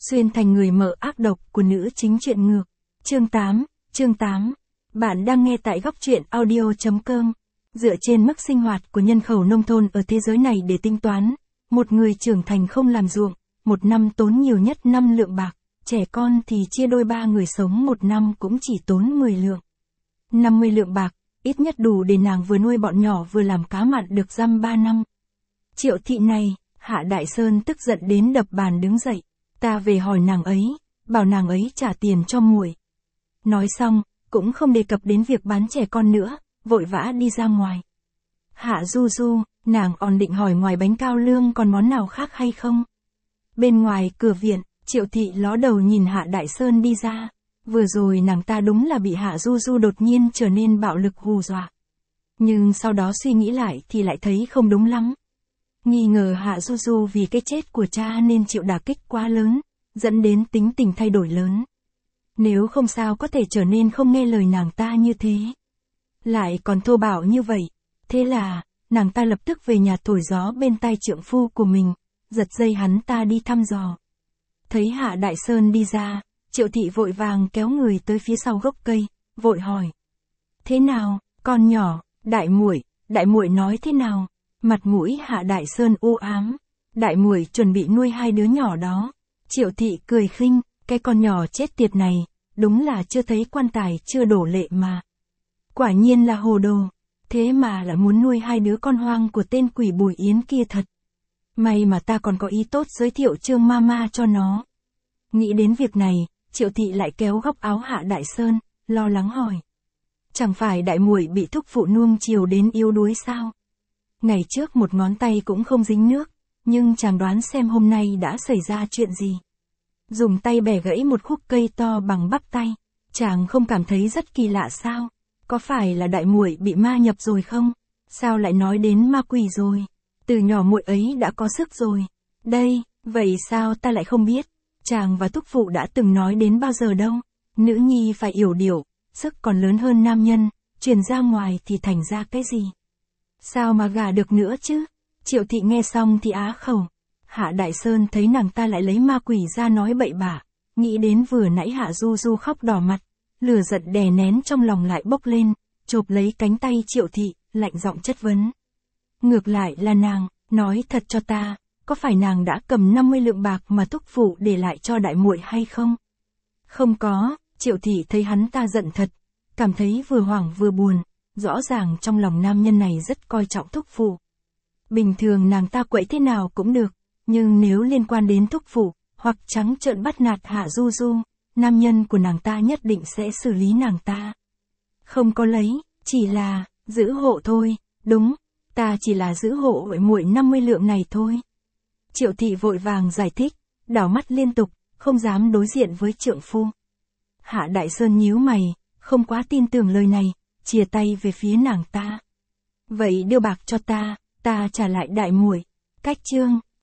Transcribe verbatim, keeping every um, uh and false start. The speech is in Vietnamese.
xuyên thành người mở ác độc của nữ chính truyện ngược. Chương tám, chương tám. Bạn đang nghe tại góc truyện audio chấm com. Dựa trên mức sinh hoạt của nhân khẩu nông thôn ở thế giới này để tính toán, một người trưởng thành không làm ruộng, một năm tốn nhiều nhất năm lượng bạc, trẻ con thì chia đôi ba người sống một năm cũng chỉ tốn mười lượng. năm mươi lượng bạc, ít nhất đủ để nàng vừa nuôi bọn nhỏ vừa làm cá mặn được dăm ba năm. Triệu thị này, Hạ Đại Sơn tức giận đến đập bàn đứng dậy, ta về hỏi nàng ấy, bảo nàng ấy trả tiền cho muội. Nói xong, cũng không đề cập đến việc bán trẻ con nữa, vội vã đi ra ngoài. Hạ Du Du, nàng còn định hỏi ngoài bánh cao lương còn món nào khác hay không? Bên ngoài cửa viện, Triệu thị ló đầu nhìn Hạ Đại Sơn đi ra. Vừa rồi nàng ta đúng là bị Hạ Du Du đột nhiên trở nên bạo lực hù dọa. Nhưng sau đó suy nghĩ lại thì lại thấy không đúng lắm. Nghi ngờ Hạ Du Du vì cái chết của cha nên chịu đả kích quá lớn, dẫn đến tính tình thay đổi lớn. Nếu không sao có thể trở nên không nghe lời nàng ta như thế. Lại còn thô bạo như vậy. Thế là, nàng ta lập tức về nhà thổi gió bên tai trượng phu của mình, giật dây hắn ta đi thăm dò. Thấy Hạ Đại Sơn đi ra, Triệu thị vội vàng kéo người tới phía sau gốc cây, vội hỏi. Thế nào, con nhỏ, đại muội, đại muội nói thế nào? Mặt mũi Hạ Đại Sơn u ám. Đại muội chuẩn bị nuôi hai đứa nhỏ đó. Triệu thị cười khinh, cái con nhỏ chết tiệt này, đúng là chưa thấy quan tài chưa đổ lệ mà. Quả nhiên là hồ đồ, thế mà lại muốn nuôi hai đứa con hoang của tên quỷ Bùi Yến kia thật. May mà ta còn có ý tốt giới thiệu Trương Mama cho nó. Nghĩ đến việc này, Triệu thị lại kéo góc áo Hạ Đại Sơn, lo lắng hỏi. Chẳng phải đại muội bị thúc phụ nuông chiều đến yếu đuối sao? Ngày trước một ngón tay cũng không dính nước, nhưng chàng đoán xem hôm nay đã xảy ra chuyện gì. Dùng tay bẻ gãy một khúc cây to bằng bắp tay, chàng không cảm thấy rất kỳ lạ sao? Có phải là đại muội bị ma nhập rồi không? Sao lại nói đến ma quỷ rồi? Từ nhỏ muội ấy đã có sức rồi. Đây, vậy sao ta lại không biết? Chàng và thúc phụ đã từng nói đến bao giờ đâu. Nữ nhi phải yểu điệu, sức còn lớn hơn nam nhân, truyền ra ngoài thì thành ra cái gì? Sao mà gả được nữa chứ? Triệu thị nghe xong thì á khẩu. Hạ Đại Sơn thấy nàng ta lại lấy ma quỷ ra nói bậy bạ, nghĩ đến vừa nãy Hạ Du Du khóc đỏ mặt, lửa giận đè nén trong lòng lại bốc lên, chộp lấy cánh tay Triệu thị, lạnh giọng chất vấn. Ngược lại là nàng, nói thật cho ta, có phải nàng đã cầm năm mươi lượng bạc mà thúc phụ để lại cho đại muội hay không? Không có. Triệu thị thấy hắn ta giận thật, cảm thấy vừa hoảng vừa buồn, rõ ràng trong lòng nam nhân này rất coi trọng thúc phụ. Bình thường nàng ta quậy thế nào cũng được, nhưng nếu liên quan đến thúc phụ, hoặc trắng trợn bắt nạt Hạ Du Du, nam nhân của nàng ta nhất định sẽ xử lý nàng ta. Không có lấy, chỉ là giữ hộ thôi. Đúng, ta chỉ là giữ hộ muội năm mươi lượng này thôi. Triệu thị vội vàng giải thích, đảo mắt liên tục, không dám đối diện với trượng phu. Hạ Đại Sơn nhíu mày, không quá tin tưởng lời này, chìa tay về phía nàng ta. Vậy đưa bạc cho ta, ta trả lại đại muội. Cách chương.